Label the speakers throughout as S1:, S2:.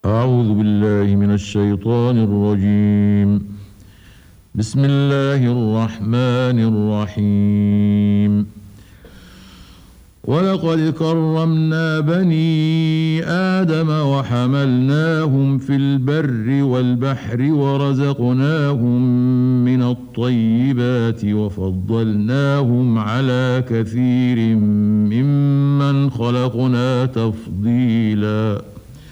S1: أعوذ بالله من الشيطان الرجيم. بسم الله الرحمن الرحيم. ولقد كرمنا بني آدم وحملناهم في البر والبحر ورزقناهم من الطيبات وفضلناهم على كثير ممن خلقنا تفضيلا.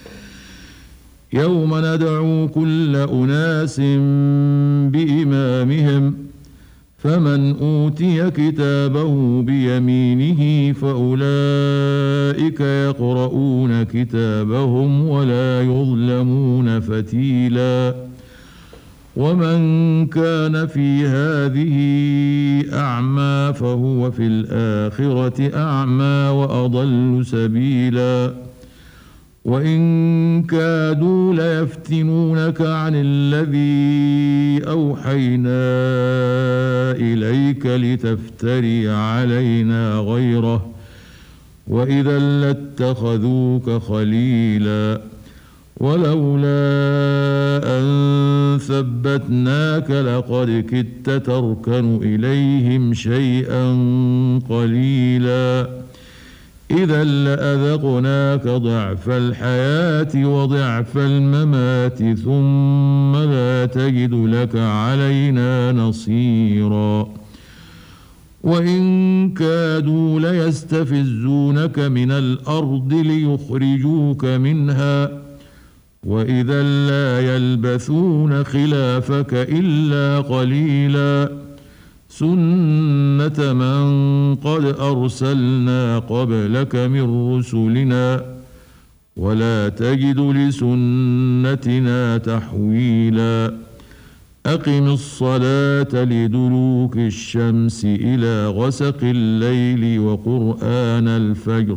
S1: يوم ندعو كل أناس بإمامهم فمن أوتي كتابه بيمينه فأولئك يقرؤون كتابهم ولا يظلمون فتيلا. ومن كان في هذه أعمى فهو في الآخرة أعمى وأضل سبيلا. وإن كادوا ليفتنونك عن الذي أوحينا إليك لتفتري علينا غيره وإذا لاتخذوك خليلا. ولولا أن ثبتناك لقد كدت تركن إليهم شيئا قليلا. إذا لأذقناك ضعف الحياة وضعف الممات ثم لا تجد لك علينا نصيرا. وإن كادوا ليستفزونك من الأرض ليخرجوك منها وإذا لا يلبثون خلافك إلا قليلا. سنة من قد أرسلنا قبلك من رسلنا ولا تجد لسنتنا تحويلا. أقم الصلاة لدلوك الشمس إلى غسق الليل وقرآن الفجر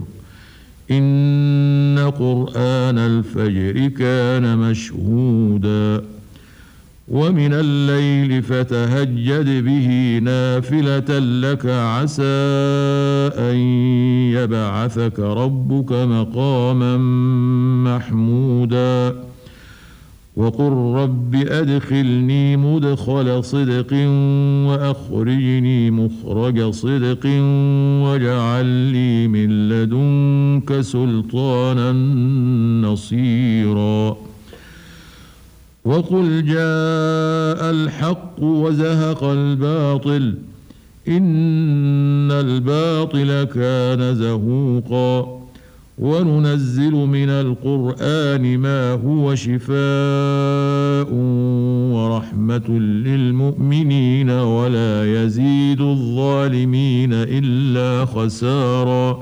S1: إن قرآن الفجر كان مشهودا. ومن الليل فتهجد به نافلة لك عسى أن يبعثك ربك مقاما محمودا. وقل رب أدخلني مدخل صدق وأخرجني مخرج صدق واجعل لي من لدنك سلطانا نصيرا. وقل جاء الحق وزهق الباطل إن الباطل كان زهوقا. وننزل من القرآن ما هو شفاء ورحمة للمؤمنين ولا يزيد الظالمين إلا خسارا.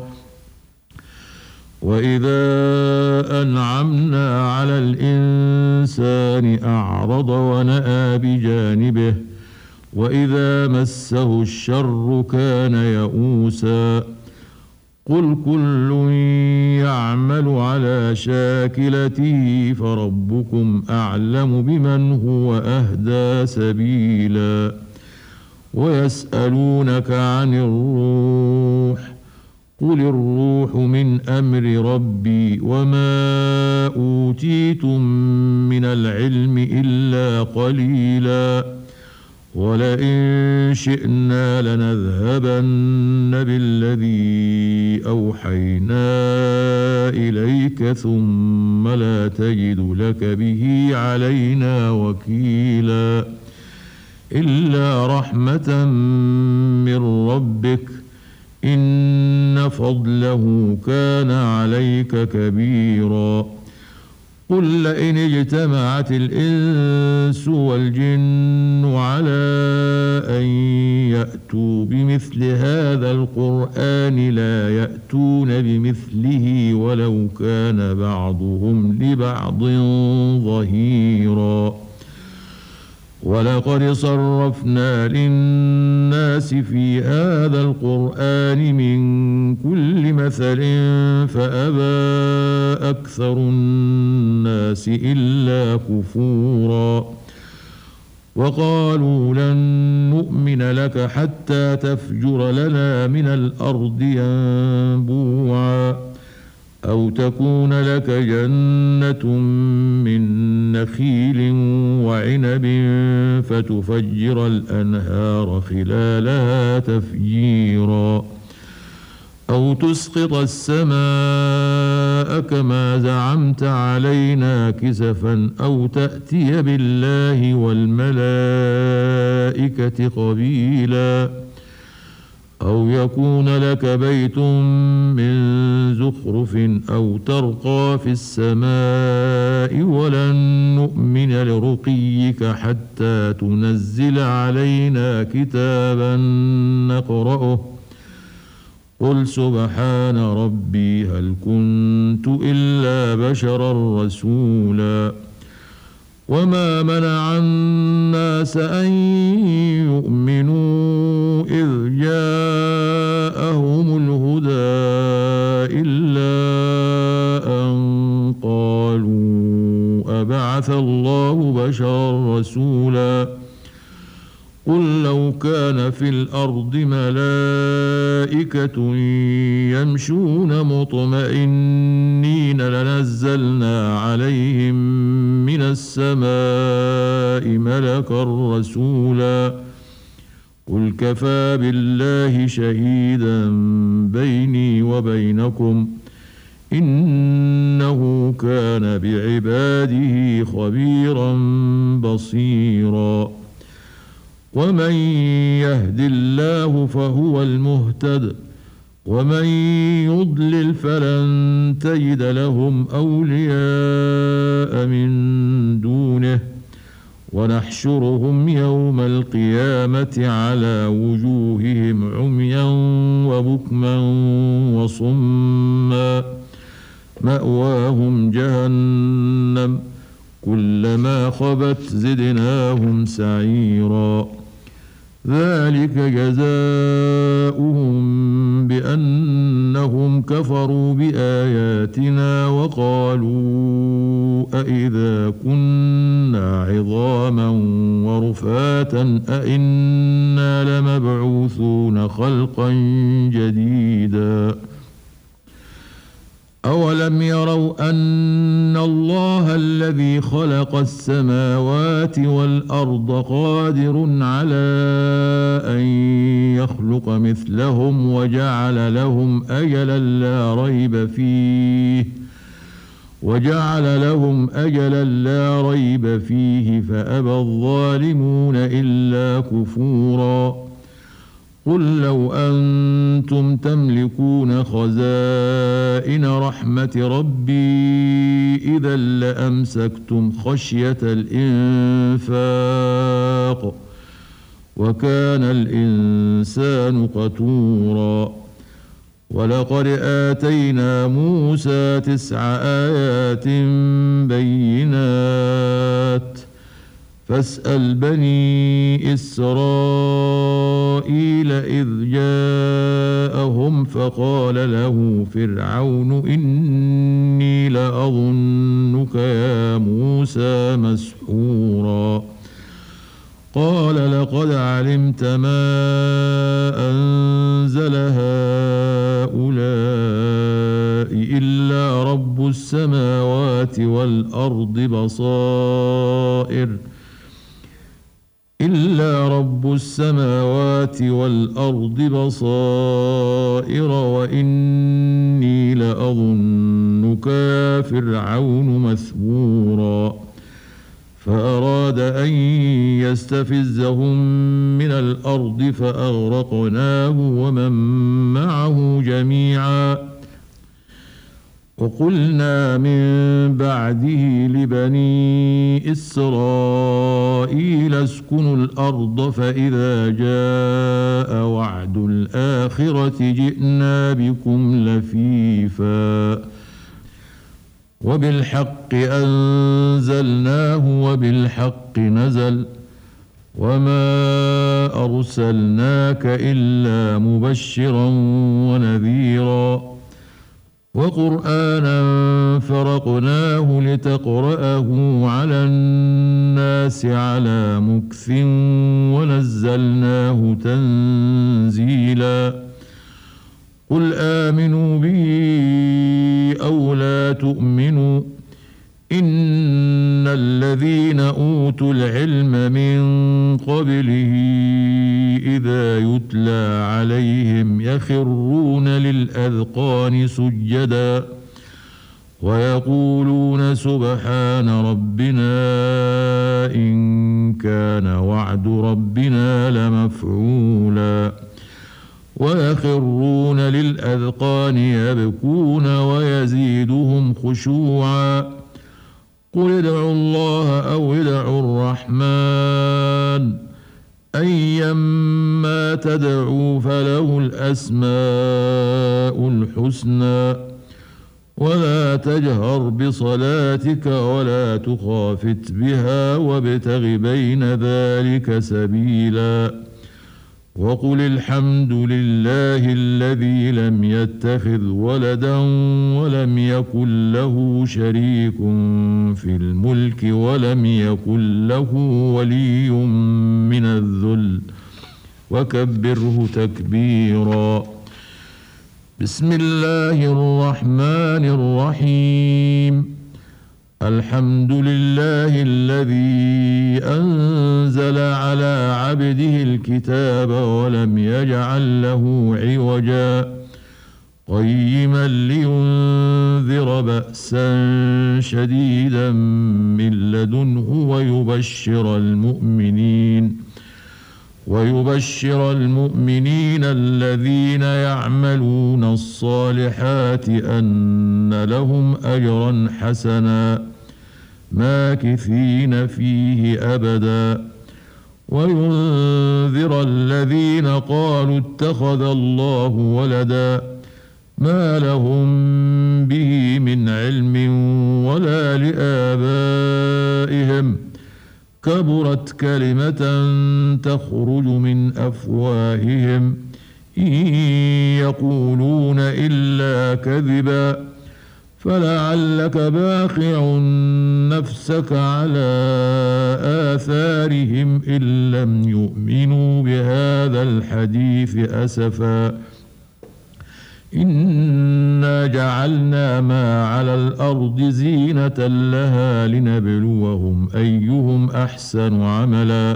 S1: وإذا أنعمنا على الإنسان أعرض ونأى بجانبه وإذا مسه الشر كان يئوسا. قل كل يعمل على شاكلته فربكم أعلم بمن هو أهدى سبيلا. ويسألونك عن الروح قل الروح من أمر ربي وما أوتيتم من العلم إلا قليلا. ولئن شئنا لنذهبن بالذي أوحينا إليك ثم لا تجد لك به علينا وكيلا. إلا رحمة من ربك إن فضله كان عليك كبيرا. قل لئن اجتمعت الإنس والجن على أن يأتوا بمثل هذا القرآن لا يأتون بمثله ولو كان بعضهم لبعض ظهيرا. ولقد صرفنا للناس في هذا القرآن من كل مثل فأبى أكثر الناس إلا كفورا. وقالوا لن نؤمن لك حتى تفجر لنا من الأرض ينبوعا أو تكون لك جنة من نخيل وعنب فتفجر الأنهار خلالها تفجيرا أو تسقط السماء كما زعمت علينا كسفا أو تأتي بالله والملائكة قبيلا أو يكون لك بيت من زخرف أو ترقى في السماء ولن نؤمن لرقيك حتى تنزل علينا كتابا نقرأه قل سبحان ربي هل كنت إلا بشرا رسولا وما منع الناس أن يؤمنوا إذ جاءهم الهدى إلا أن قالوا أبعث الله بشرا رسولا قل لو كان في الأرض ملائكة يمشون مطمئنين لنزلنا عليهم من السماء ملكا رسولا قل كفى بالله شهيدا بيني وبينكم إنه كان بعباده خبيرا بصيرا ومن يهد الله فهو المهتد ومن يضلل فلن تجد لهم أولياء من دونه ونحشرهم يوم القيامة على وجوههم عميا وبكما وصما مأواهم جهنم كلما خبت زدناهم سعيرا ذلك جزاؤهم بأنهم كفروا بآياتنا وقالوا أإذا كنا عظاما ورفاتا أإنا لمبعوثون خلقا جديدا أولم يروا أن الله الذي خلق السماوات والأرض قادر على أن يخلق مثلهم وجعل لهم أجلا لا ريب فيه فأبى الظالمون إلا كفورا قل لو أنتم تملكون خزائن رحمة ربي إذا لأمسكتم خشية الإنفاق وكان الإنسان قتورا ولقد آتينا موسى 9 آيات بينات فاسأل بني إسرائيل إذ جاءهم فقال له فرعون إني لأظنك يا موسى مسحورا قال لقد علمت ما أنزل هؤلاء إلا رب السماوات والأرض بصائر وإني لأظنك يا فرعون مثبورا فأراد أن يستفزهم من الأرض فأغرقناه ومن معه جميعا وقلنا من بعده لبني إسرائيل اسكنوا الأرض فإذا جاء وعد الآخرة جئنا بكم لفيفا وبالحق أنزلناه وبالحق نزل وما أرسلناك إلا مبشرا ونذيرا وقرآنا فرقناه لتقرأه على الناس على مكث ونزلناه تنزيلا قل آمنوا به أو لا تؤمنوا إن الذين أوتوا العلم من قبله إذا يتلى عليهم يخرون للأذقان سجدا ويقولون سبحان ربنا إن كان وعد ربنا لمفعولا ويخرون للأذقان يبكون ويزيدهم خشوعا قل ادعوا الله أو ادعوا الرحمن أيما تدعوا فله الأسماء الحسنى ولا تجهر بصلاتك ولا تخافت بها وابتغ بين ذلك سبيلا وقل الحمد لله الذي لم يتخذ ولدا ولم يكن له شريك في الملك ولم يكن له ولي من الذل وكبره تكبيرا بسم الله الرحمن الرحيم الحمد لله الذي أنزل على عبده الكتاب ولم يجعل له عوجا قيما لينذر بأسا شديدا من لدنه ويبشر المؤمنين الذين يعملون الصالحات أن لهم أجرا حسنا ماكثين فيه أبدا وينذر الذين قالوا اتخذ الله ولدا ما لهم به من علم ولا لآبائهم كبرت كلمة تخرج من أفواههم إن يقولون إلا كذبا فلعلك باخع نفسك على آثارهم إن لم يؤمنوا بهذا الحديث أسفا إنا جعلنا ما على الأرض زينة لها لنبلوهم أيهم أحسن عملا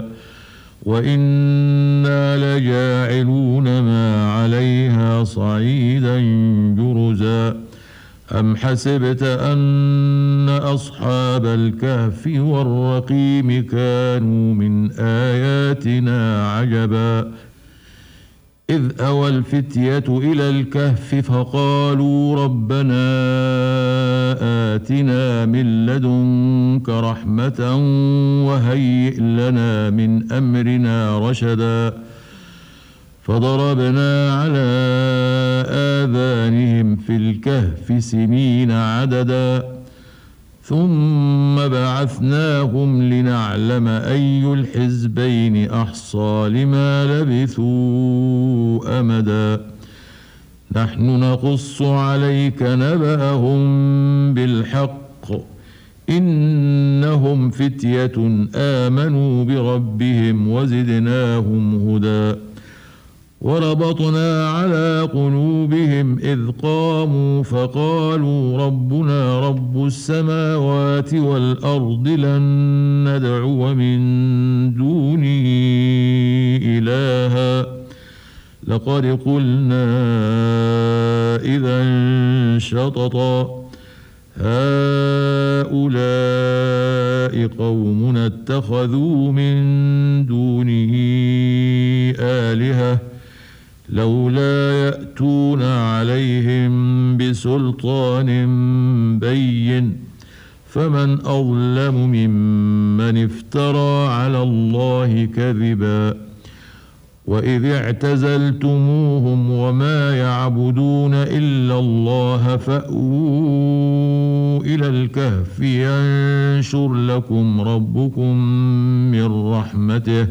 S1: وإنا لجاعلون ما عليها صعيدا جرزا أم حسبت أن أصحاب الكهف والرقيم كانوا من آياتنا عجبا إذ أوى الفتية إلى الكهف فقالوا ربنا آتنا من لدنك رحمة وهيئ لنا من أمرنا رشدا فضربنا على آذانهم في الكهف سنين عددا ثم بعثناهم لنعلم أي الحزبين أحصى لما لبثوا أمدا نحن نقص عليك نبأهم بالحق إنهم فتية آمنوا بربهم وزدناهم هدى وربطنا على قلوبهم إذ قاموا فقالوا ربنا رب السماوات والأرض لن ندعو من دونه إلها لقد قلنا إذا شططا هؤلاء قومنا اتخذوا من دونه آلهة لولا يأتون عليهم بسلطان بين فمن أظلم ممن افترى على الله كذبا وإذ اعتزلتموهم وما يعبدون إلا الله فأووا إلى الكهف ينشر لكم ربكم من رحمته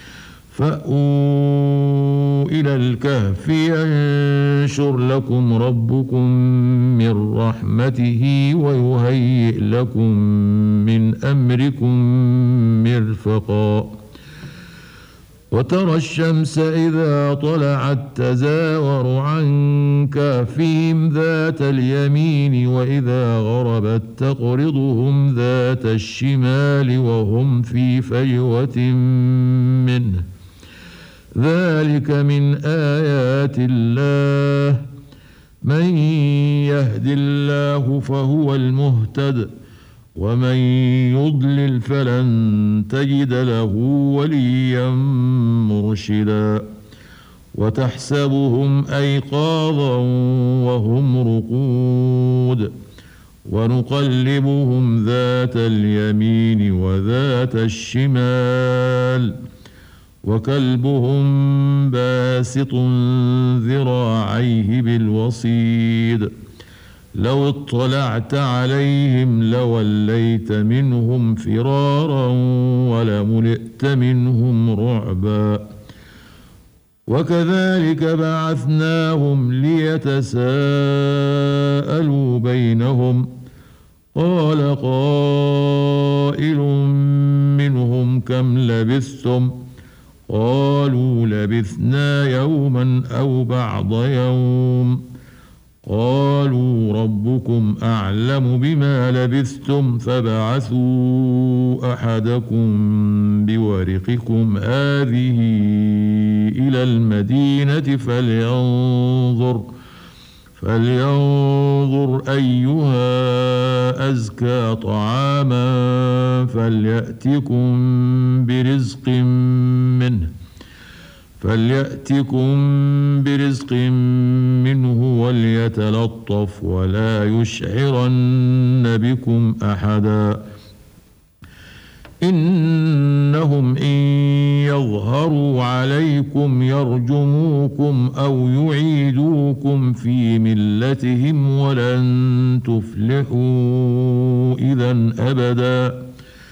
S1: إلى الكهف ينشر لكم ربكم من رحمته ويهيئ لكم من أمركم مرفقا وترى الشمس إذا طلعت تزاور عن كهفهم ذات اليمين وإذا غربت تقرضهم ذات الشمال وهم في فجوة منه ذلك من آيات الله من يهد الله فهو المهتد ومن يضلل فلن تجد له وليا مرشدا وتحسبهم أيقاظا وهم رقود ونقلبهم ذات اليمين وذات الشمال وكلبهم باسط ذراعيه بالوصيد لو اطلعت عليهم لوليت منهم فرارا ولملئت منهم رعبا وكذلك بعثناهم ليتساءلوا بينهم قال قائل منهم كم لبثتم قالوا لبثنا يوما أو بعض يوم قالوا ربكم أعلم بما لبثتم فابعثوا أحدكم بورقكم هذه إلى المدينة فلينظر أيها أزكى طعاما فليأتكم برزق منه وليتلطف ولا يشعرن بكم أحدا إنهم إن يظهروا عليكم يرجموكم أو يعيدوكم في ملتهم ولن تفلحوا إذا أبدا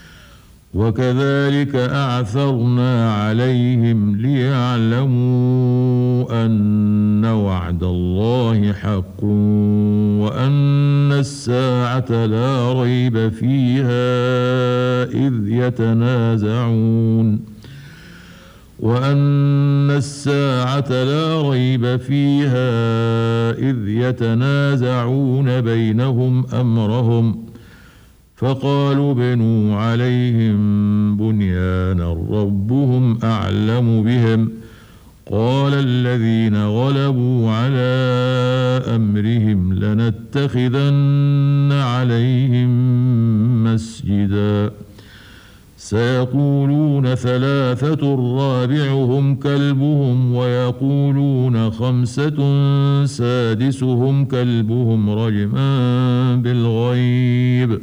S1: وكذلك أعثرنا عليهم ليعلموا أن وعد الله حق وأن الساعة لا ريب فيها إذ يتنازعون بينهم أمرهم فقالوا بنوا عليهم بنيانا ربهم أعلم بهم قال الذين غلبوا على أمرهم لنتخذن عليهم مسجدا سيقولون ثلاثة رابعهم كلبهم ويقولون خمسة سادسهم كلبهم رجما بالغيب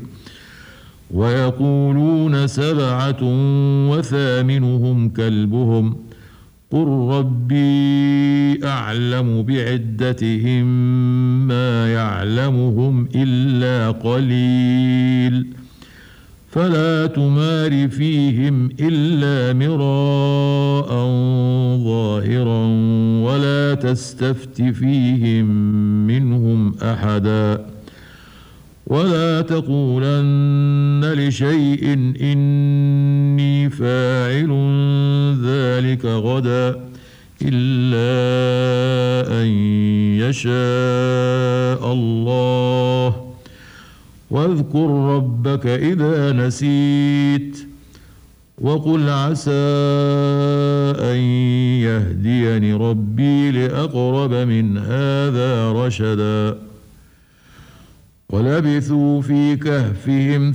S1: ويقولون سبعة وثامنهم كلبهم قل ربي أعلم بعدتهم ما يعلمهم إلا قليل فلا تمار فيهم إلا مراء ظاهرا ولا تستفت فيهم منهم أحدا ولا تقولن لشيء إني فاعل ذلك غدا إلا أن يشاء الله واذكر ربك إذا نسيت وقل عسى أن يهديني ربي لأقرب من هذا رشدا ولبثوا في كهفهم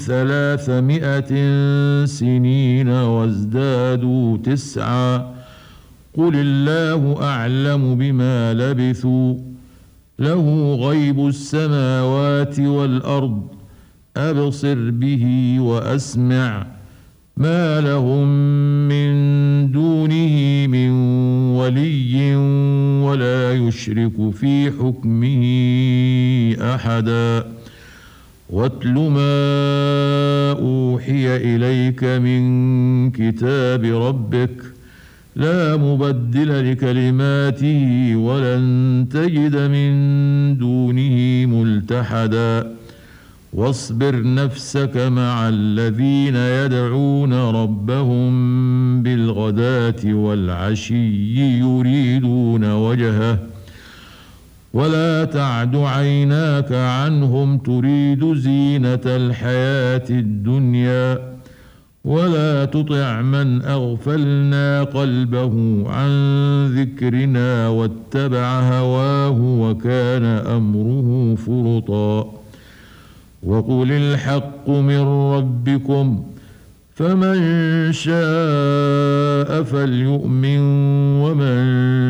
S1: 300 سنين وازدادوا 9 قل الله أعلم بما لبثوا له غيب السماوات والأرض أبصر به وأسمع ما لهم من دونه من ولي ولا يشرك في حكمه أحدا واتل ما أوحي إليك من كتاب ربك لا مبدل لكلماته ولن تجد من دونه ملتحدا واصبر نفسك مع الذين يدعون ربهم بالغداة والعشي يريدون وجهه ولا تعد عيناك عنهم تريد زينة الحياة الدنيا ولا تطع من أغفلنا قلبه عن ذكرنا واتبع هواه وكان أمره فرطا وقل الحق من ربكم فمن شاء فليؤمن ومن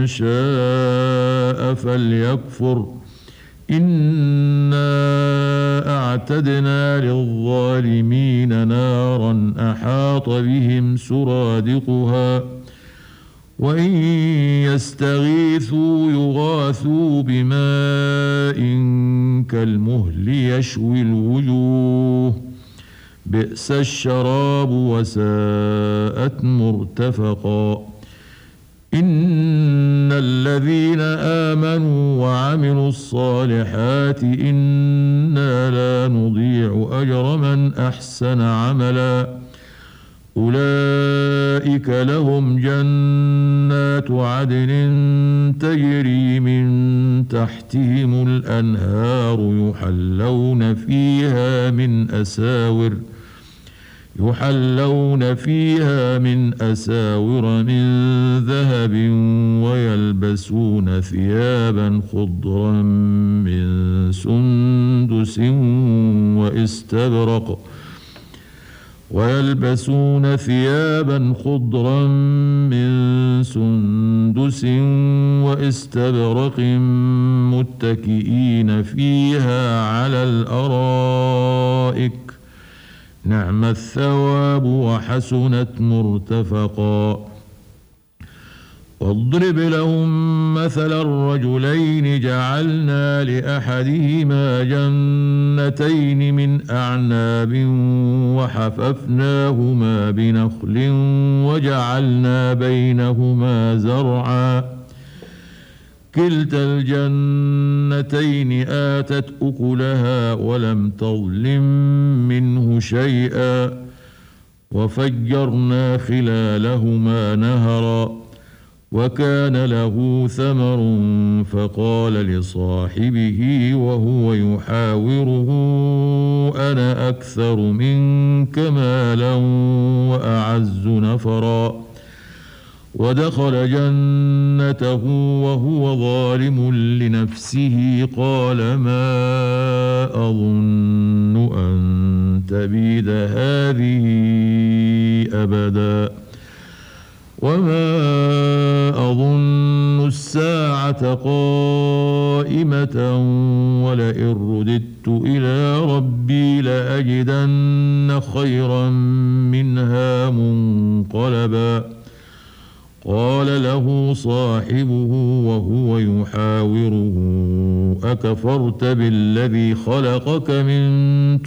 S1: شاء فليكفر إنا أعتدنا للظالمين نارا أحاط بهم سرادقها وإن يستغيثوا يغاثوا بماء كالمهل يشوي الوجوه بئس الشراب وساءت مرتفقا إن الذين آمنوا وعملوا الصالحات إنا لا نضيع أجر من أحسن عملا أولئك لهم جنات عدن تجري من تحتهم الأنهار يحلون فيها من أساور من ذهب ويلبسون ثيابا خضرا من سندس واستبرق متكئين فيها على الأرائك نعم الثواب وحسنت مرتفقا واضرب لهم مثل الرجلين جعلنا لأحدهما جنتين من أعناب وحففناهما بنخل وجعلنا بينهما زرعا كلتا الجنتين آتت أكلها ولم تظلم منه شيئا وفجرنا خلالهما نهرا وكان له ثمر فقال لصاحبه وهو يحاوره أنا أكثر منك مالا وأعز نفرا ودخل جنته وهو ظالم لنفسه قال ما أظن أن تبيد هذه أبدا وما أظن الساعة قائمة ولئن رددت إلى ربي لأجدن خيرا منها منقلبا قال له صاحبه وهو يحاوره أكفرت بالذي خلقك من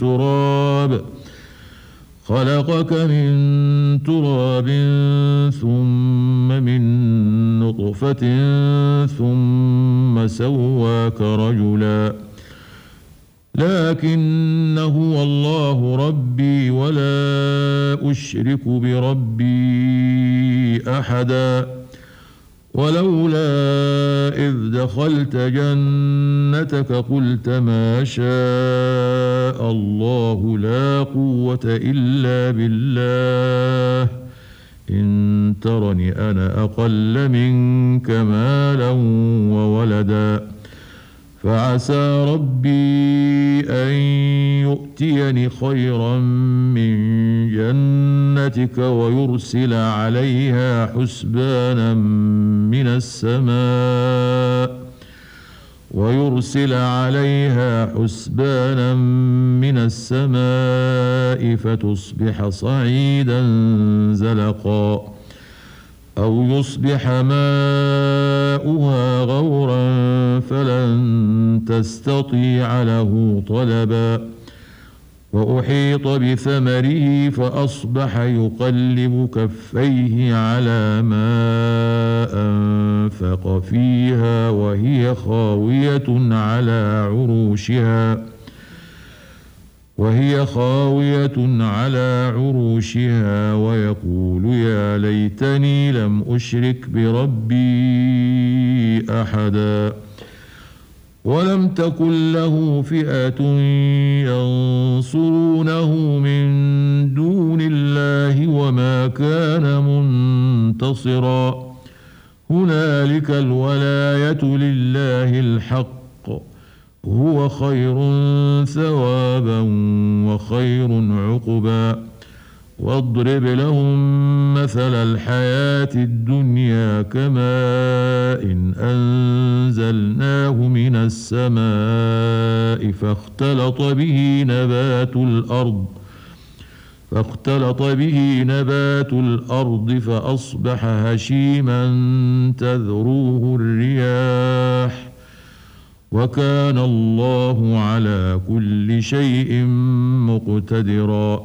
S1: تراب ثم من نطفة ثم سواك رجلا لكن هو الله ربي ولا أشرك بربي أحدا ولولا إذ دخلت جنتك قلت ما شاء الله لا قوة إلا بالله إن ترني أنا أقل منك مالا وولدا فعسى ربي أن يؤتيني خيرا من جنتك ويرسل عليها حسبانا من السماء فتصبح صعيدا زلقا أو يصبح ماؤها غورا فلن تستطيع له طلبا وأحيط بثمره فأصبح يقلب كفيه على ما أنفق فيها وهي خاوية على عروشها وهي خاوية على عروشها ويقول يا ليتني لم أشرك بربي أحدا ولم تكن له فئة ينصرونه من دون الله وما كان منتصرا هنالك الولاية لله الحق هو خير ثوابا وخير عقبا واضرب لهم مثل الحياة الدنيا كماء إن أنزلناه من السماء فاختلط به نبات الأرض فأصبح هشيما تذروه الرياح وكان الله على كل شيء مقتدرا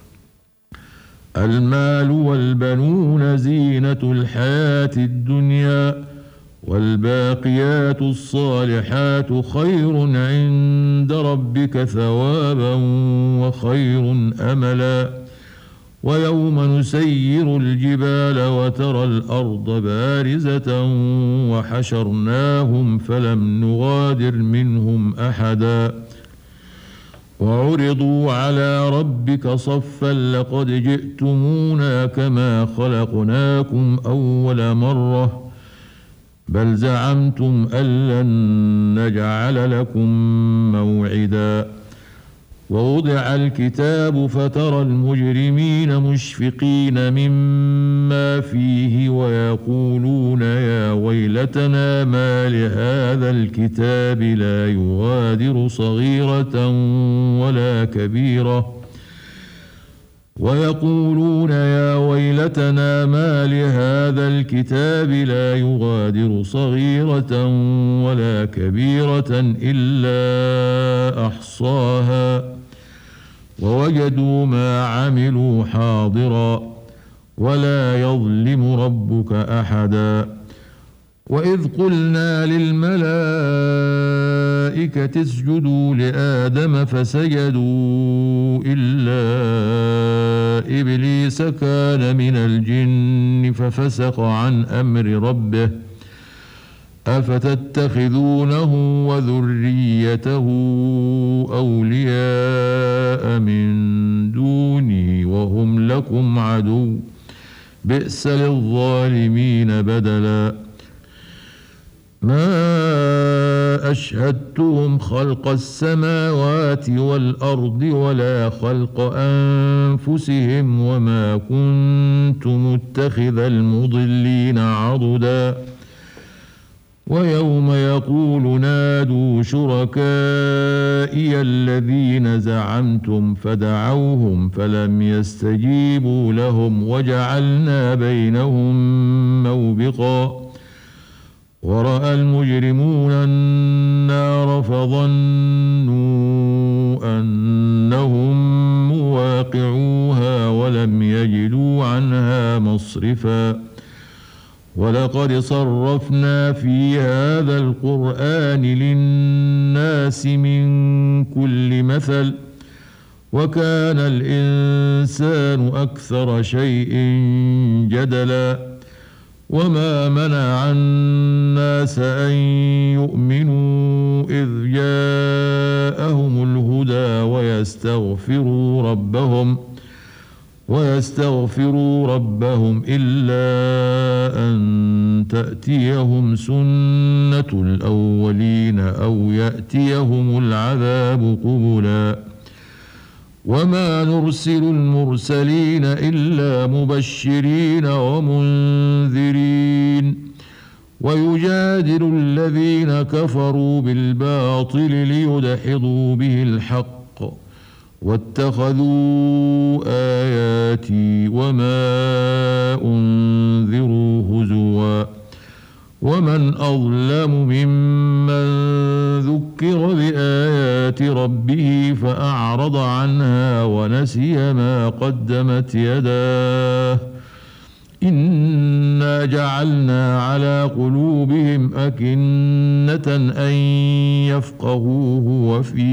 S1: المال والبنون زينة الحياة الدنيا والباقيات الصالحات خير عند ربك ثوابا وخير أملا ويوم نسير الجبال وترى الأرض بارزة وحشرناهم فلم نغادر منهم أحدا وعرضوا على ربك صفا لقد جئتمونا كما خلقناكم أول مرة بل زعمتم أن لن نجعل لكم موعدا ووضع الكتاب فترى المجرمين مشفقين مما فيه ويقولون يا ويلتنا ما لهذا الكتاب لا يغادر صغيرة ولا كبيرة ويقولون يا ويلتنا ما لهذا الكتاب لا يغادر صغيرة ولا كبيرة إلا أحصاها ووجدوا ما عملوا حاضرا ولا يظلم ربك أحدا وإذ قلنا للملائكة اسجدوا لآدم فسجدوا إلا إبليس كان من الجن ففسق عن أمر ربه أفتتخذونه وذريته أولياء من دوني وهم لكم عدو بئس للظالمين بدلا ما أشهدتهم خلق السماوات والأرض ولا خلق أنفسهم وما كنت متخذ المضلين عضدا ويوم يقول نادوا شركائي الذين زعمتم فدعوهم فلم يستجيبوا لهم وجعلنا بينهم موبقا ورأى المجرمون النار فظنوا أنهم مواقعوها ولم يجدوا عنها مصرفا ولقد صرفنا في هذا القرآن للناس من كل مثل وكان الإنسان أكثر شيء جدلا وما منع الناس أن يؤمنوا إذ جاءهم الهدى ويستغفروا ربهم إلا أن تأتيهم سنة الأولين أو يأتيهم العذاب قبلا وما نرسل المرسلين إلا مبشرين ومنذرين ويجادل الذين كفروا بالباطل ليدحضوا به الحق واتخذوا آياتي وما أنذروا هزوا ومن أظلم ممن ذكر بآيات ربه فأعرض عنها ونسي ما قدمت يداه إنا جعلنا على قلوبهم أكنة أن يفقهوه وفي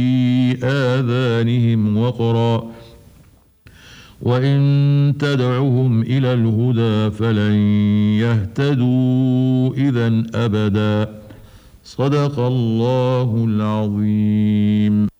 S1: آذانهم وقرا وإن تدعهم إلى الهدى فلن يهتدوا إذا أبدا. صدق الله العظيم.